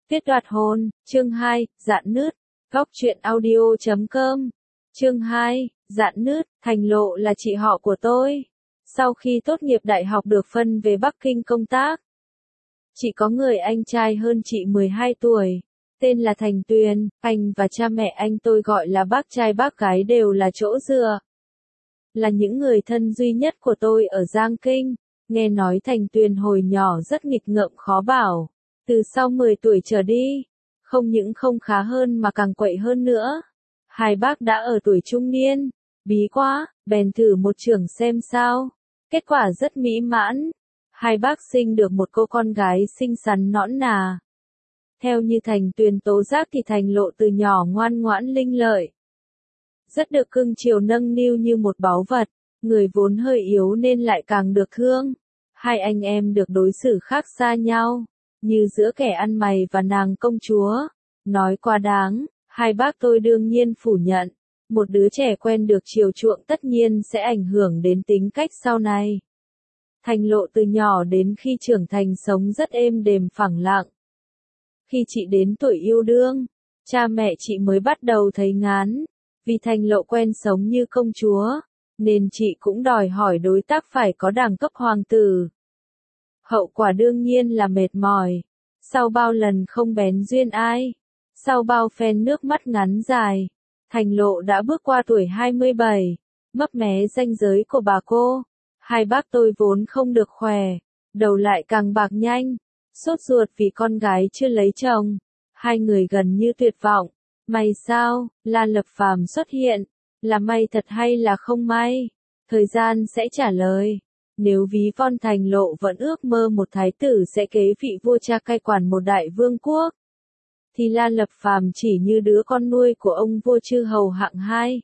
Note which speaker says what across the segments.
Speaker 1: Kết đoạt hôn, chương 2, dạn nứt, góc truyện audio.com. Chương 2, dạn nứt, Thành Lộ là chị họ của tôi. Sau khi tốt nghiệp đại học được phân về Bắc Kinh công tác. Chị có người anh trai hơn chị 12 tuổi, tên là Thành Tuyền, anh và cha mẹ anh tôi gọi là bác trai bác gái đều là chỗ dựa. Là những người thân duy nhất của tôi ở Giang Kinh, nghe nói Thành Tuyền hồi nhỏ rất nghịch ngợm khó bảo. Từ sau 10 tuổi trở đi, không những không khá hơn mà càng quậy hơn nữa. Hai bác đã ở tuổi trung niên, bí quá, bèn thử một chưởng xem sao. Kết quả rất mỹ mãn. Hai bác sinh được một cô con gái xinh xắn nõn nà. Theo như Thành Tuyền tố giác thì Thành Lộ từ nhỏ ngoan ngoãn linh lợi. Rất được cưng chiều nâng niu như một báu vật, người vốn hơi yếu nên lại càng được thương. Hai anh em được đối xử khác xa nhau, như giữa kẻ ăn mày và nàng công chúa. Nói quá đáng, hai bác tôi đương nhiên phủ nhận. Một đứa trẻ quen được chiều chuộng tất nhiên sẽ ảnh hưởng đến tính cách sau này. Thành Lộ từ nhỏ đến khi trưởng thành sống rất êm đềm phẳng lặng. Khi chị đến tuổi yêu đương, cha mẹ chị mới bắt đầu thấy ngán. Vì Thành Lộ quen sống như công chúa, nên chị cũng đòi hỏi đối tác phải có đẳng cấp hoàng tử. Hậu quả đương nhiên là mệt mỏi. Sau bao lần không bén duyên ai, sau bao phen nước mắt ngắn dài, Thành Lộ đã bước qua tuổi 27, mấp mé ranh giới của bà cô. Hai bác tôi vốn không được khỏe, đầu lại càng bạc nhanh, sốt ruột vì con gái chưa lấy chồng. Hai người gần như tuyệt vọng. May sao, La Lập Phàm xuất hiện, là may thật hay là không may? Thời gian sẽ trả lời. Nếu ví von Thành Lộ vẫn ước mơ một thái tử sẽ kế vị vua cha cai quản một đại vương quốc, thì La Lập Phàm chỉ như đứa con nuôi của ông vua chư hầu hạng 2.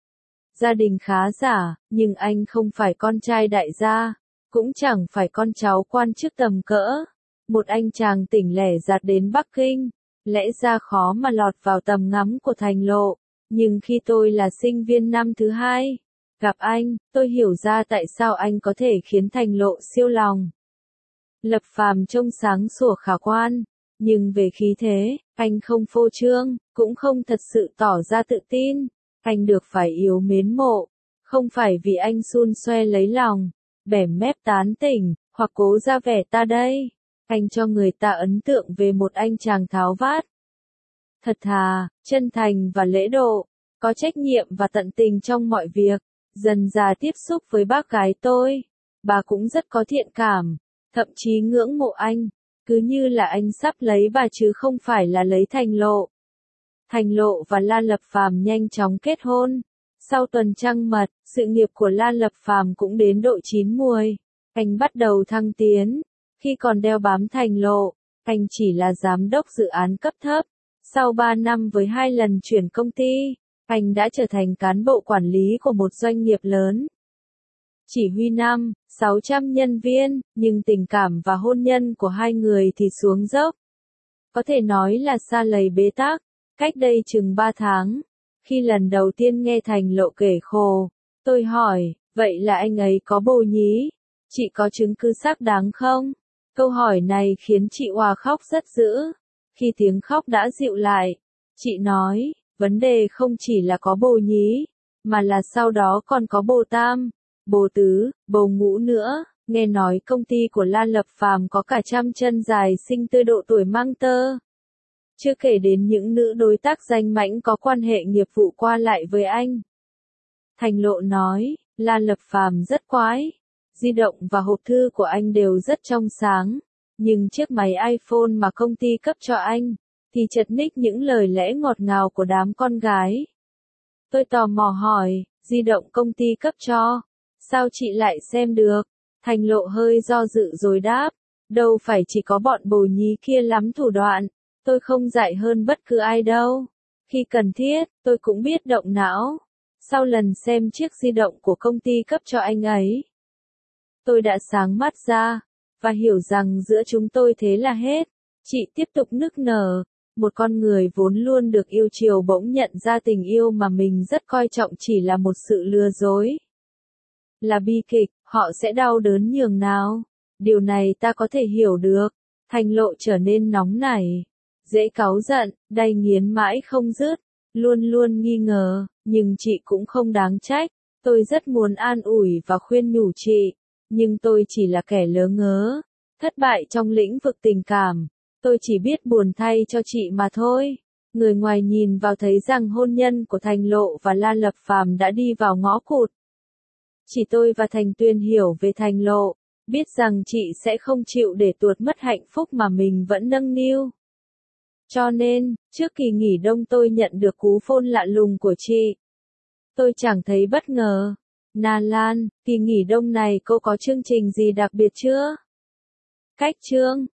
Speaker 1: Gia đình khá giả, nhưng anh không phải con trai đại gia, cũng chẳng phải con cháu quan chức tầm cỡ. Một anh chàng tỉnh lẻ dạt đến Bắc Kinh, lẽ ra khó mà lọt vào tầm ngắm của Thành Lộ. Nhưng khi tôi là sinh viên năm thứ 2, gặp anh, tôi hiểu ra tại sao anh có thể khiến Thành Lộ siêu lòng. Lập Phàm trông sáng sủa khả quan, nhưng về khí thế, anh không phô trương, cũng không thật sự tỏ ra tự tin. Anh được phải yêu mến mộ, không phải vì anh xun xoe lấy lòng, bẻ mép tán tỉnh, hoặc cố ra vẻ ta đây. Anh cho người ta ấn tượng về một anh chàng tháo vát, thật thà, chân thành và lễ độ, có trách nhiệm và tận tình trong mọi việc. Dần dà tiếp xúc với bác gái tôi, bà cũng rất có thiện cảm, thậm chí ngưỡng mộ anh, cứ như là anh sắp lấy bà chứ không phải là lấy Thành Lộ. Thành Lộ và La Lập Phàm nhanh chóng kết hôn. Sau tuần trăng mật, sự nghiệp của La Lập Phàm cũng đến độ chín muồi. Anh bắt đầu thăng tiến. Khi còn đeo bám Thành Lộ, anh chỉ là giám đốc dự án cấp thấp. Sau 3 năm với 2 lần chuyển công ty, anh đã trở thành cán bộ quản lý của một doanh nghiệp lớn. Chỉ huy 500-600 nhân viên, nhưng tình cảm và hôn nhân của hai người thì xuống dốc. Có thể nói là sa lầy bế tắc. Cách đây chừng 3 tháng, khi lần đầu tiên nghe Thành Lộ kể khổ, tôi hỏi, vậy là anh ấy có bồ nhí? Chị có chứng cứ xác đáng không? Câu hỏi này khiến chị òa khóc rất dữ. Khi tiếng khóc đã dịu lại, chị nói, vấn đề không chỉ là có bồ nhí, mà là sau đó còn có bồ tam, bồ tứ, bồ ngũ nữa. Nghe nói công ty của La Lập Phàm có cả trăm chân dài sinh tươi độ tuổi mang tơ. Chưa kể đến những nữ đối tác danh mãnh có quan hệ nghiệp vụ qua lại với anh. Thành Lộ nói, La Lập Phàm rất quái. Di động và hộp thư của anh đều rất trong sáng. Nhưng chiếc máy iPhone mà công ty cấp cho anh, thì chật ních những lời lẽ ngọt ngào của đám con gái. Tôi tò mò hỏi, di động công ty cấp cho, sao chị lại xem được? Thành Lộ hơi do dự rồi đáp, đâu phải chỉ có bọn bồ nhí kia lắm thủ đoạn. Tôi không dại hơn bất cứ ai đâu. Khi cần thiết, tôi cũng biết động não. Sau lần xem chiếc di động của công ty cấp cho anh ấy, tôi đã sáng mắt ra, và hiểu rằng giữa chúng tôi thế là hết. Chị tiếp tục nức nở. Một con người vốn luôn được yêu chiều bỗng nhận ra tình yêu mà mình rất coi trọng chỉ là một sự lừa dối. Là bi kịch, họ sẽ đau đớn nhường nào. Điều này ta có thể hiểu được. Thành Lộ trở nên nóng nảy. dễ cáu giận, đay nghiến mãi không dứt, luôn luôn nghi ngờ, nhưng chị cũng không đáng trách. Tôi rất muốn an ủi và khuyên nhủ chị, nhưng tôi chỉ là kẻ lớ ngớ, thất bại trong lĩnh vực tình cảm. Tôi chỉ biết buồn thay cho chị mà thôi. Người ngoài nhìn vào thấy rằng hôn nhân của Thành Lộ và La Lập Phàm đã đi vào ngõ cụt. Chỉ tôi và Thành Tuyền hiểu về Thành Lộ, biết rằng chị sẽ không chịu để tuột mất hạnh phúc mà mình vẫn nâng niu. Cho nên, trước kỳ nghỉ đông tôi nhận được cú phone lạ lùng của chị. Tôi chẳng thấy bất ngờ. Na Lan, kỳ nghỉ đông này cô có chương trình gì đặc biệt chưa? Cách chương.